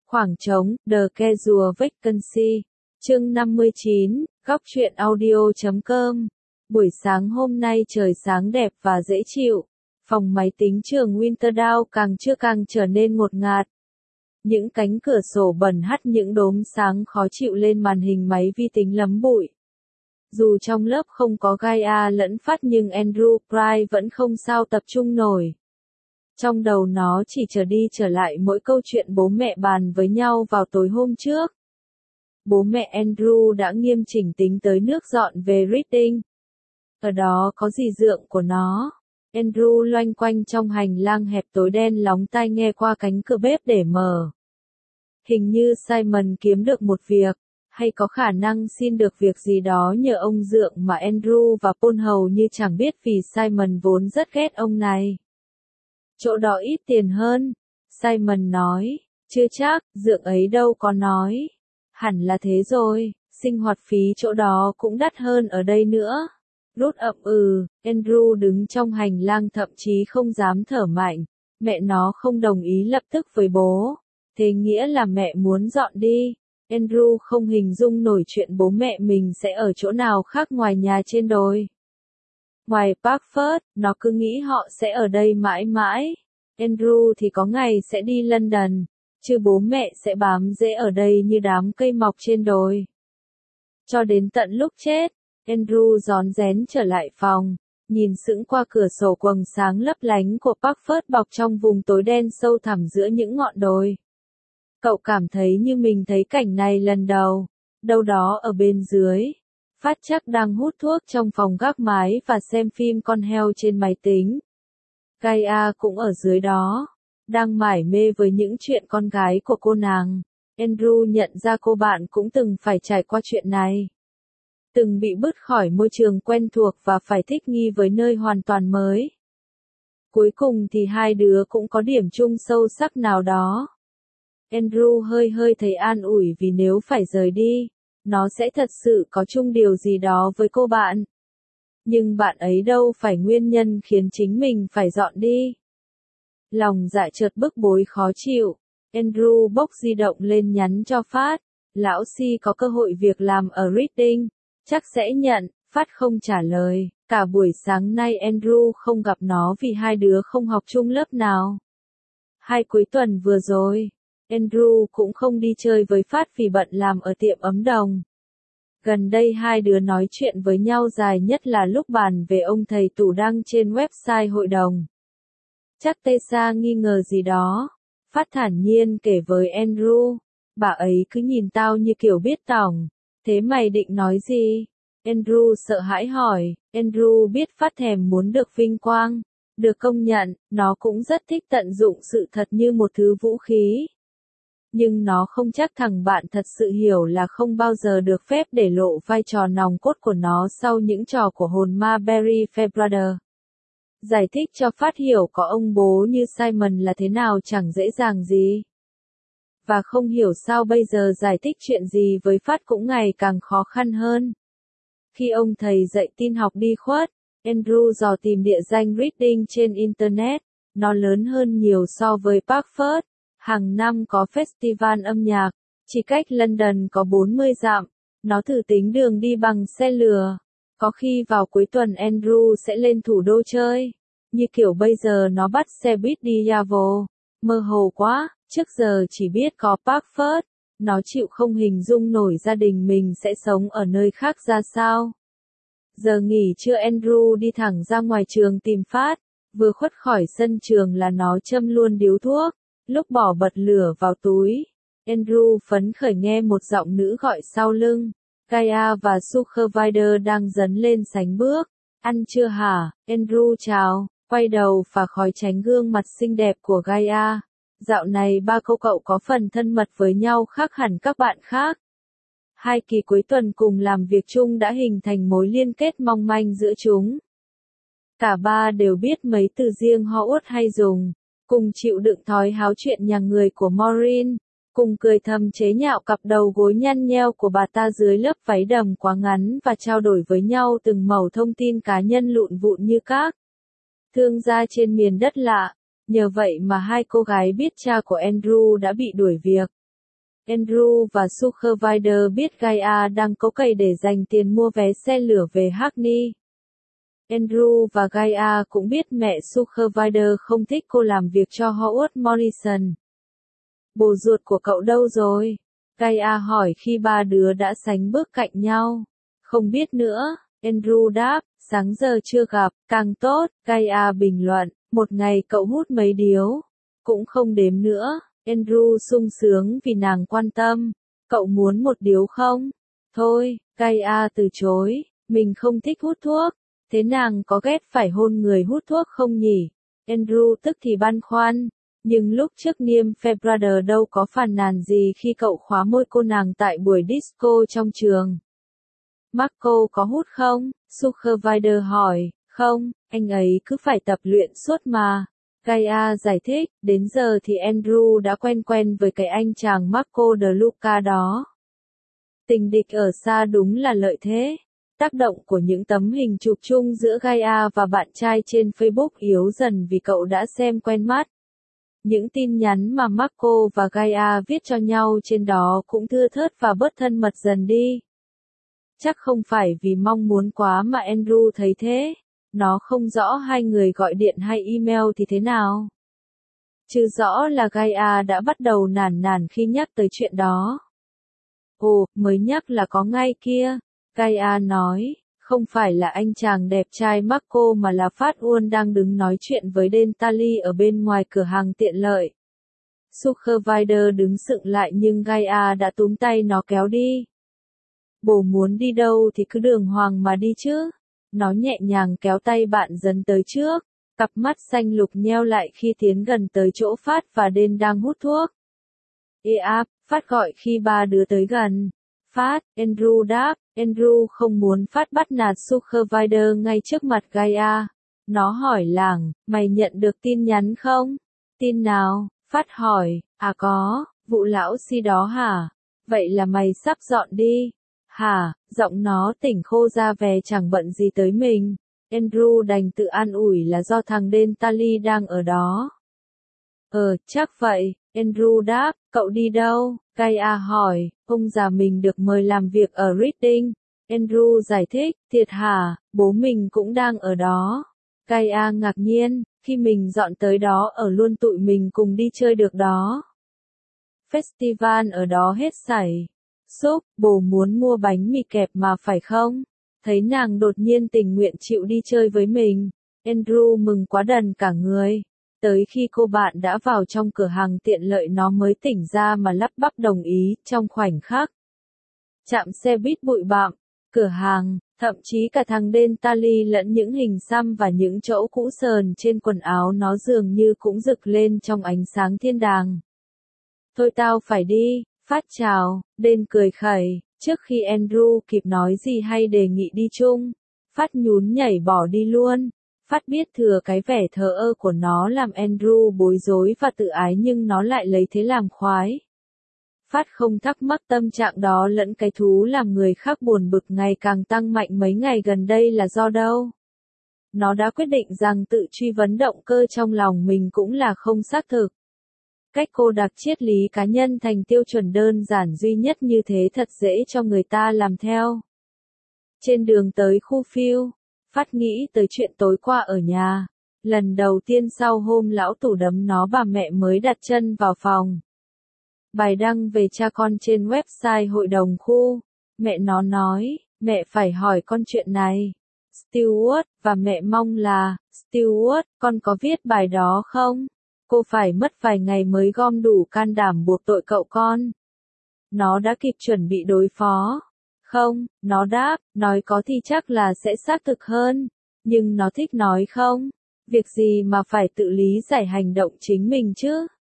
Khoảng trống, The Casual Vacancy. Chương 59, góc truyện audio.com. Buổi sáng hôm nay trời sáng đẹp và dễ chịu. Phòng máy tính trường Winterdown càng trở nên ngột ngạt. Những cánh cửa sổ bẩn hắt những đốm sáng khó chịu lên màn hình máy vi tính lấm bụi. Dù trong lớp không có Gaia lẫn Phát nhưng Andrew Price vẫn không sao tập trung nổi. Trong đầu nó chỉ trở lại mỗi câu chuyện bố mẹ bàn với nhau vào tối hôm trước. Bố mẹ Andrew đã nghiêm chỉnh tính tới nước dọn về Reading. Ở đó có dì dượng của nó. Andrew loanh quanh trong hành lang hẹp tối đen lóng tai nghe qua cánh cửa bếp để mở. Hình như Simon kiếm được một việc, hay có khả năng xin được việc gì đó nhờ ông dượng mà Andrew và Paul hầu như chẳng biết vì Simon vốn rất ghét ông này. Chỗ đó ít tiền hơn, Simon nói. Chưa chắc, dượng ấy đâu có nói. Hẳn là thế rồi, sinh hoạt phí chỗ đó cũng đắt hơn ở đây nữa. Rút ậm Andrew đứng trong hành lang thậm chí không dám thở mạnh. Mẹ nó không đồng ý lập tức với bố. Thế nghĩa là mẹ muốn dọn đi. Andrew không hình dung nổi chuyện bố mẹ mình sẽ ở chỗ nào khác ngoài nhà trên đồi. Ngoài Parkford, nó cứ nghĩ họ sẽ ở đây mãi mãi. Andrew thì có ngày sẽ đi London, chứ bố mẹ sẽ bám rễ ở đây như đám cây mọc trên đồi. Cho đến tận lúc chết, Andrew rón rén trở lại phòng, nhìn sững qua cửa sổ quầng sáng lấp lánh của Parkford bọc trong vùng tối đen sâu thẳm giữa những ngọn đồi. Cậu cảm thấy như mình thấy cảnh này lần đầu, đâu đó ở bên dưới. Phát chắc đang hút thuốc trong phòng gác mái và xem phim con heo trên máy tính. Gaia cũng ở dưới đó, đang mải mê với những chuyện con gái của cô nàng. Andrew nhận ra cô bạn cũng từng phải trải qua chuyện này. Từng bị bứt khỏi môi trường quen thuộc và phải thích nghi với nơi hoàn toàn mới. Cuối cùng thì hai đứa cũng có điểm chung sâu sắc nào đó. Andrew hơi thấy an ủi vì nếu phải rời đi, nó sẽ thật sự có chung điều gì đó với cô bạn. Nhưng bạn ấy đâu phải nguyên nhân khiến chính mình phải dọn đi. Lòng dạ chợt bức bối khó chịu. Andrew bốc di động lên nhắn cho Phát. Lão Si có cơ hội việc làm ở Reading. Chắc sẽ nhận. Phát không trả lời. Cả buổi sáng nay Andrew không gặp nó vì hai đứa không học chung lớp nào. Hai cuối tuần vừa rồi, Andrew cũng không đi chơi với Phát vì bận làm ở tiệm ấm đồng. Gần đây hai đứa nói chuyện với nhau dài nhất là lúc bàn về ông thầy tủ đăng trên website hội đồng. Chắc Tessa nghi ngờ gì đó. Phát thản nhiên kể với Andrew. Bà ấy cứ nhìn tao như kiểu biết tỏng. Thế mày định nói gì? Andrew sợ hãi hỏi. Andrew biết Phát thèm muốn được vinh quang. Được công nhận, nó cũng rất thích tận dụng sự thật như một thứ vũ khí. Nhưng nó không chắc thằng bạn thật sự hiểu là không bao giờ được phép để lộ vai trò nòng cốt của nó sau những trò của hồn ma Barry Fairbrother. Giải thích cho Phát hiểu có ông bố như Simon là thế nào chẳng dễ dàng gì. Và không hiểu sao bây giờ giải thích chuyện gì với Phát cũng ngày càng khó khăn hơn. Khi ông thầy dạy tin học đi khuất, Andrew dò tìm địa danh Reading trên Internet. Nó lớn hơn nhiều so với Parkford. Hàng năm có festival âm nhạc, chỉ cách London có 40 dặm. Nó thử tính đường đi bằng xe lửa. Có khi vào cuối tuần Andrew sẽ lên thủ đô chơi. Như kiểu bây giờ nó bắt xe buýt đi Yavo. Mơ hồ quá, trước giờ chỉ biết có Parkford. Nó chịu không hình dung nổi gia đình mình sẽ sống ở nơi khác ra sao. Giờ nghỉ trưa Andrew đi thẳng ra ngoài trường tìm Phát. Vừa khuất khỏi sân trường là nó châm luôn điếu thuốc. Lúc bỏ bật lửa vào túi, Andrew phấn khởi nghe một giọng nữ gọi sau lưng. Gaia và Supervisor đang dấn lên sánh bước. Ăn chưa hả? Andrew chào, quay đầu phà khói tránh gương mặt xinh đẹp của Gaia. Dạo này ba cô cậu có phần thân mật với nhau khác hẳn các bạn khác. Hai kỳ cuối tuần cùng làm việc chung đã hình thành mối liên kết mong manh giữa chúng. Cả ba đều biết mấy từ riêng họ uất hay dùng. Cùng chịu đựng thói háo chuyện nhà người của Maureen, cùng cười thầm chế nhạo cặp đầu gối nhăn nheo của bà ta dưới lớp váy đầm quá ngắn và trao đổi với nhau từng mẩu thông tin cá nhân lụn vụn như các thương gia trên miền đất lạ. Nhờ vậy mà hai cô gái biết cha của Andrew đã bị đuổi việc. Andrew và Supervisor biết Gaia đang cấu cày để dành tiền mua vé xe lửa về Hackney. Andrew và Gaia cũng biết mẹ Supervisor không thích cô làm việc cho Howard Morrison. Bồ ruột của cậu đâu rồi? Gaia hỏi khi ba đứa đã sánh bước cạnh nhau. Không biết nữa, Andrew đáp, sáng giờ chưa gặp, càng tốt, Gaia bình luận, một ngày cậu hút mấy điếu? Cũng không đếm nữa, Andrew sung sướng vì nàng quan tâm, cậu muốn một điếu không? Thôi, Gaia từ chối, mình không thích hút thuốc, thế nàng có ghét phải hôn người hút thuốc không nhỉ? Andrew tức thì băn khoăn. Nhưng lúc trước Niêm Febrother đâu có phàn nàn gì khi cậu khóa môi cô nàng tại buổi disco trong trường. Marco có hút không? Supervisor hỏi, không, anh ấy cứ phải tập luyện suốt mà. Gaia giải thích, đến giờ thì Andrew đã quen với cái anh chàng Marco de Luca đó. Tình địch ở xa đúng là lợi thế. Tác động của những tấm hình chụp chung giữa Gaia và bạn trai trên Facebook yếu dần vì cậu đã xem quen mắt. Những tin nhắn mà Marco và Gaia viết cho nhau trên đó cũng thưa thớt và bớt thân mật dần đi. Chắc không phải vì mong muốn quá mà Andrew thấy thế. Nó không rõ hai người gọi điện hay email thì thế nào. Chứ rõ là Gaia đã bắt đầu nản khi nhắc tới chuyện đó. Ồ, mới nhắc là có ngay kia. Gaia nói, không phải là anh chàng đẹp trai Marco mà là Phát Uôn đang đứng nói chuyện với Dentally ở bên ngoài cửa hàng tiện lợi. Supervisor đứng sững lại nhưng Gaia đã túm tay nó kéo đi. Bồ muốn đi đâu thì cứ đường hoàng mà đi chứ. Nó nhẹ nhàng kéo tay bạn dần tới trước. Cặp mắt xanh lục nheo lại khi tiến gần tới chỗ Phát và Den đang hút thuốc. Ê áp, Phát gọi khi ba đứa tới gần. Phát, Andrew đáp, Andrew không muốn Phát bắt nạt Supervisor ngay trước mặt Gaia. Nó hỏi làng, mày nhận được tin nhắn không? Tin nào? Phát hỏi, à có, vụ lão si đó hả? Vậy là mày sắp dọn đi. Hả, giọng nó tỉnh khô ra vẻ chẳng bận gì tới mình. Andrew đành tự an ủi là do thằng Dentally đang ở đó. Chắc vậy, Andrew đáp, cậu đi đâu? Gaia hỏi, ông già mình được mời làm việc ở Reading. Andrew giải thích, thiệt hả, bố mình cũng đang ở đó. Gaia ngạc nhiên, khi mình dọn tới đó ở luôn tụi mình cùng đi chơi được đó. Festival ở đó hết sảy. Súp, bố muốn mua bánh mì kẹp mà phải không? Thấy nàng đột nhiên tình nguyện chịu đi chơi với mình. Andrew mừng quá đần cả người. Tới khi cô bạn đã vào trong cửa hàng tiện lợi nó mới tỉnh ra mà lắp bắp đồng ý trong khoảnh khắc. Trạm xe buýt bụi bặm, cửa hàng, thậm chí cả thằng Dentally lẫn những hình xăm và những chỗ cũ sờn trên quần áo nó dường như cũng rực lên trong ánh sáng thiên đàng. Thôi tao phải đi, Phát chào, Den cười khẩy, trước khi Andrew kịp nói gì hay đề nghị đi chung. Phát nhún nhảy bỏ đi luôn. Phát biết thừa cái vẻ thờ ơ của nó làm Andrew bối rối và tự ái nhưng nó lại lấy thế làm khoái. Phát không thắc mắc tâm trạng đó lẫn cái thú làm người khác buồn bực ngày càng tăng mạnh mấy ngày gần đây là do đâu. Nó đã quyết định rằng tự truy vấn động cơ trong lòng mình cũng là không xác thực. Cách cô đặt triết lý cá nhân thành tiêu chuẩn đơn giản duy nhất như thế thật dễ cho người ta làm theo. Trên đường tới khu phiêu, Phát nghĩ tới chuyện tối qua ở nhà. Lần đầu tiên sau hôm lão tủ đấm nó bà mẹ mới đặt chân vào phòng. Bài đăng về cha con trên website hội đồng khu. Mẹ nó nói, mẹ phải hỏi con chuyện này. Stewart, và mẹ mong là, Stewart, con có viết bài đó không? Cô phải mất vài ngày mới gom đủ can đảm buộc tội cậu con. Nó đã kịp chuẩn bị đối phó. Không, nó đáp, nói có thì chắc là sẽ xác thực hơn. Nhưng nó thích nói không? Việc gì mà phải tự lý giải hành động chính mình chứ?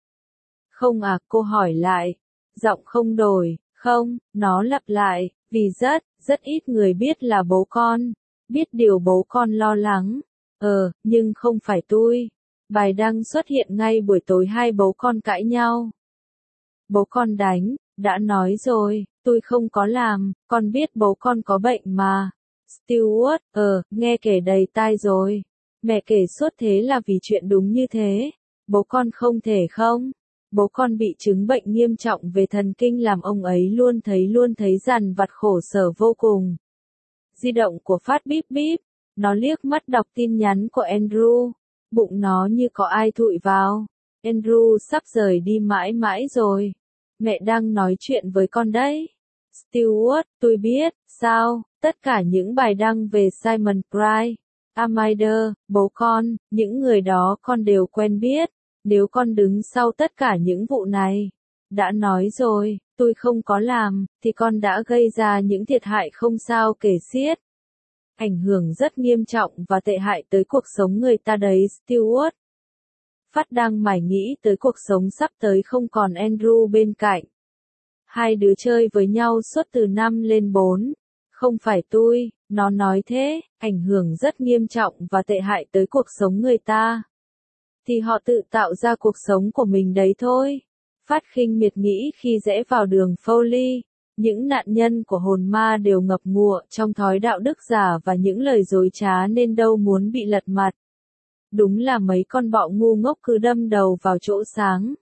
Không à, cô hỏi lại. Giọng không đổi, không, nó lặp lại, vì rất ít người biết là bố con. Biết điều bố con lo lắng. Nhưng không phải tôi. Bài đăng xuất hiện ngay buổi tối hai bố con cãi nhau. Bố con đánh, đã nói rồi, tôi không có làm, con biết bố con có bệnh mà. Stewart, nghe kể đầy tai rồi. Mẹ kể suốt thế là vì chuyện đúng như thế. Bố con không thể không? Bố con bị chứng bệnh nghiêm trọng về thần kinh làm ông ấy luôn thấy dằn vặt khổ sở vô cùng. Di động của Phát bíp bíp, nó liếc mắt đọc tin nhắn của Andrew, bụng nó như có ai thụi vào. Andrew sắp rời đi mãi mãi rồi. Mẹ đang nói chuyện với con đấy. Stewart, tôi biết, sao, tất cả những bài đăng về Simon Price, Amida, bố con, những người đó con đều quen biết. Nếu con đứng sau tất cả những vụ này, đã nói rồi, tôi không có làm, thì con đã gây ra những thiệt hại không sao kể xiết. Ảnh hưởng rất nghiêm trọng và tệ hại tới cuộc sống người ta đấy Stewart. Phát đang mải nghĩ tới cuộc sống sắp tới không còn Andrew bên cạnh. Hai đứa chơi với nhau suốt từ 5 lên 4. Không phải tôi, nó nói thế, ảnh hưởng rất nghiêm trọng và tệ hại tới cuộc sống người ta. Thì họ tự tạo ra cuộc sống của mình đấy thôi. Phát khinh miệt nghĩ khi rẽ vào đường Foley, những nạn nhân của hồn ma đều ngập ngụa trong thói đạo đức giả và những lời dối trá nên đâu muốn bị lật mặt. Đúng là mấy con bọ ngu ngốc cứ đâm đầu vào chỗ sáng.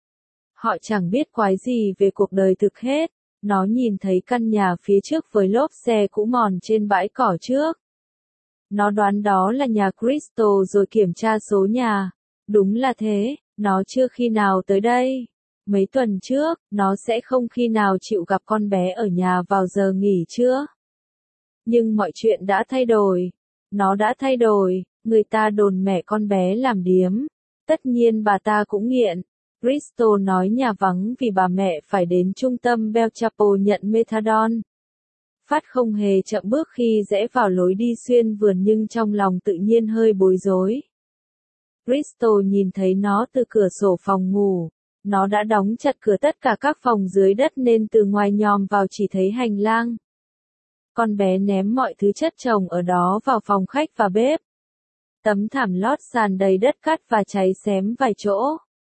Họ chẳng biết quái gì về cuộc đời thực hết. Nó nhìn thấy căn nhà phía trước với lốp xe cũ mòn trên bãi cỏ trước. Nó đoán đó là nhà Crystal rồi kiểm tra số nhà. Đúng là thế, nó chưa khi nào tới đây. Mấy tuần trước, nó sẽ không khi nào chịu gặp con bé ở nhà vào giờ nghỉ trưa. Nhưng mọi chuyện đã thay đổi. Nó đã thay đổi, người ta đồn mẹ con bé làm điếm. Tất nhiên bà ta cũng nghiện. Crystal nói nhà vắng vì bà mẹ phải đến trung tâm Belchapel nhận methadone. Phát không hề chậm bước khi rẽ vào lối đi xuyên vườn nhưng trong lòng tự nhiên hơi bối rối. Crystal nhìn thấy nó từ cửa sổ phòng ngủ. Nó đã đóng chặt cửa tất cả các phòng dưới đất nên từ ngoài nhòm vào chỉ thấy hành lang. Con bé ném mọi thứ chất chồng ở đó vào phòng khách và bếp. Tấm thảm lót sàn đầy đất cát và cháy xém vài chỗ.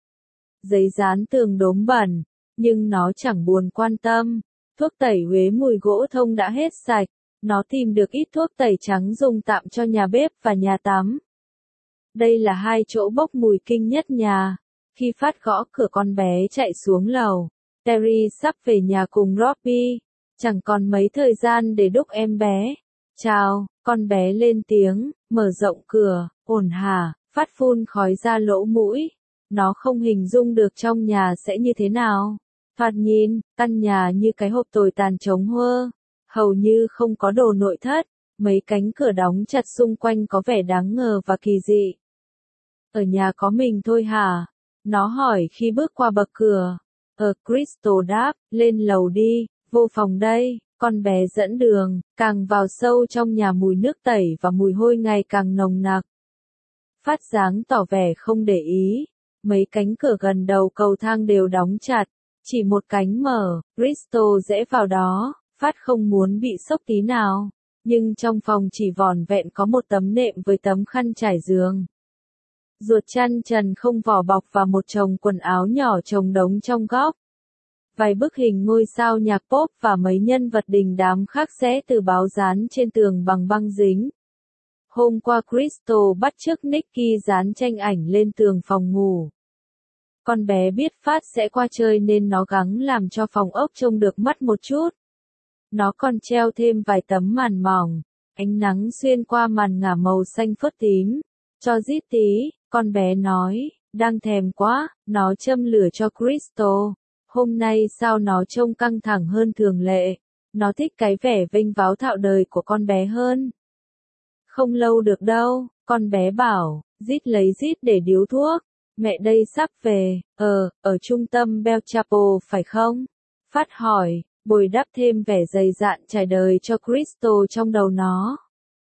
Giấy dán tường đốm bẩn, nhưng nó chẳng buồn quan tâm. Thuốc tẩy uế mùi gỗ thông đã hết sạch. Nó tìm được ít thuốc tẩy trắng dùng tạm cho nhà bếp và nhà tắm. Đây là hai chỗ bốc mùi kinh nhất nhà. Khi Phát gõ cửa con bé chạy xuống lầu. Terry sắp về nhà cùng Robbie. Chẳng còn mấy thời gian để đúc em bé. Chào, con bé lên tiếng, mở rộng cửa, ổn hả, Phát phun khói ra lỗ mũi. Nó không hình dung được trong nhà sẽ như thế nào. Thoạt nhìn, căn nhà như cái hộp tồi tàn trống huơ. Hầu như không có đồ nội thất. Mấy cánh cửa đóng chặt xung quanh có vẻ đáng ngờ và kỳ dị. Ở nhà có mình thôi hả? Nó hỏi khi bước qua bậc cửa. Crystal đáp, lên lầu đi, vô phòng đây. Con bé dẫn đường, càng vào sâu trong nhà mùi nước tẩy và mùi hôi ngày càng nồng nặc. Phát dáng tỏ vẻ không để ý. Mấy cánh cửa gần đầu cầu thang đều đóng chặt. Chỉ một cánh mở, Crystal rẽ vào đó. Phát không muốn bị sốc tí nào. Nhưng trong phòng chỉ vỏn vẹn có một tấm nệm với tấm khăn trải giường. Ruột chăn trần không vỏ bọc và một chồng quần áo nhỏ chồng đống trong góc. Vài bức hình ngôi sao nhạc pop và mấy nhân vật đình đám khác xé từ báo dán trên tường bằng băng dính. Hôm qua Crystal bắt chước Nicky dán tranh ảnh lên tường phòng ngủ. Con bé biết Phát sẽ qua chơi nên nó gắng làm cho phòng ốc trông được mắt một chút. Nó còn treo thêm vài tấm màn mỏng. Ánh nắng xuyên qua màn ngả màu xanh phớt tím. Cho rít tí, con bé nói, đang thèm quá, nó châm lửa cho Crystal. Hôm nay sao nó trông căng thẳng hơn thường lệ. Nó thích cái vẻ vênh váo thạo đời của con bé hơn. Không lâu được đâu, con bé bảo, rít lấy rít để điếu thuốc. Mẹ đây sắp về, ở trung tâm Belchapel phải không? Phát hỏi, bồi đắp thêm vẻ dày dạn trải đời cho Crystal trong đầu nó.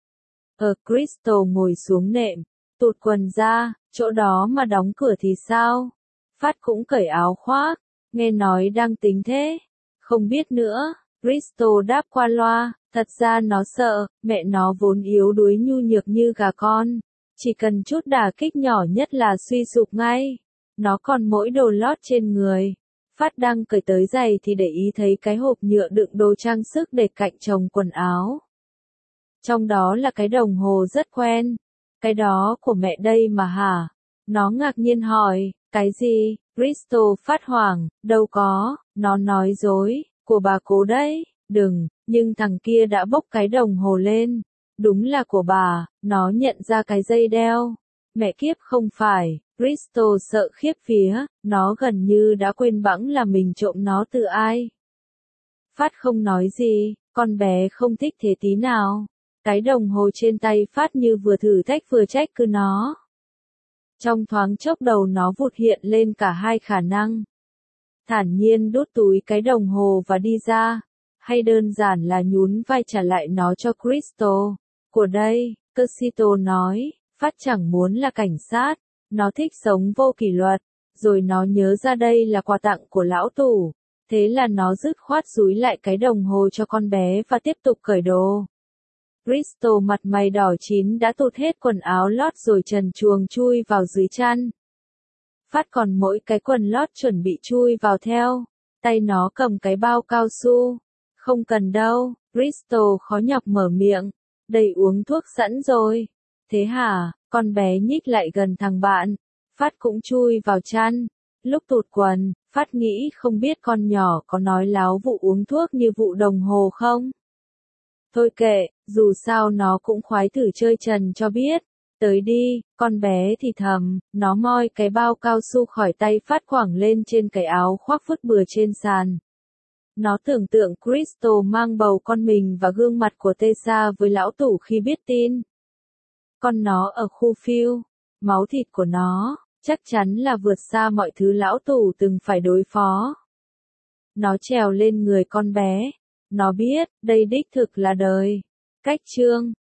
Crystal ngồi xuống nệm, tụt quần ra, chỗ đó mà đóng cửa thì sao? Phát cũng cởi áo khoác, nghe nói đang tính thế. Không biết nữa, Crystal đáp qua loa, thật ra nó sợ, mẹ nó vốn yếu đuối nhu nhược như gà con. Chỉ cần chút đả kích nhỏ nhất là suy sụp ngay. Nó còn mỗi đồ lót trên người. Phát đang cởi tới giày thì để ý thấy cái hộp nhựa đựng đồ trang sức để cạnh chồng quần áo. Trong đó là cái đồng hồ rất quen. Cái đó của mẹ đây mà hả? Nó ngạc nhiên hỏi, cái gì? Crystal phát hoảng, đâu có, nó nói dối, của bà cố đấy, đừng, nhưng thằng kia đã bốc cái đồng hồ lên. Đúng là của bà, nó nhận ra cái dây đeo. Mẹ kiếp không phải, Crystal sợ khiếp vía, nó gần như đã quên bẵng là mình trộm nó từ ai. Phát không nói gì, con bé không thích thế tí nào. Cái đồng hồ trên tay Phát như vừa thử thách vừa trách cứ nó. Trong thoáng chốc đầu nó vụt hiện lên cả hai khả năng. Thản nhiên đút túi cái đồng hồ và đi ra, hay đơn giản là nhún vai trả lại nó cho Crystal. Của đây, Crystal nói, Phát chẳng muốn là cảnh sát, nó thích sống vô kỷ luật, rồi nó nhớ ra đây là quà tặng của lão tủ, thế là nó dứt khoát dúi lại cái đồng hồ cho con bé và tiếp tục cởi đồ. Crystal mặt mày đỏ chín đã tụt hết quần áo lót rồi trần truồng chui vào dưới chăn. Phát còn mỗi cái quần lót chuẩn bị chui vào theo, tay nó cầm cái bao cao su. Không cần đâu, Crystal khó nhọc mở miệng, đầy uống thuốc sẵn rồi. Thế hả, con bé nhích lại gần thằng bạn, Phát cũng chui vào chăn. Lúc tụt quần, Phát nghĩ không biết con nhỏ có nói láo vụ uống thuốc như vụ đồng hồ không? Thôi kệ, dù sao nó cũng khoái thử chơi trần cho biết. Tới đi, con bé thì thầm, nó moi cái bao cao su khỏi tay Phát quẳng lên trên cái áo khoác vứt bừa trên sàn. Nó tưởng tượng Crystal mang bầu con mình và gương mặt của Tessa với lão tủ khi biết tin. Con nó ở khu phiêu, máu thịt của nó, chắc chắn là vượt xa mọi thứ lão tủ từng phải đối phó. Nó trèo lên người con bé. Nó biết, đây đích thực là đời. Cách chương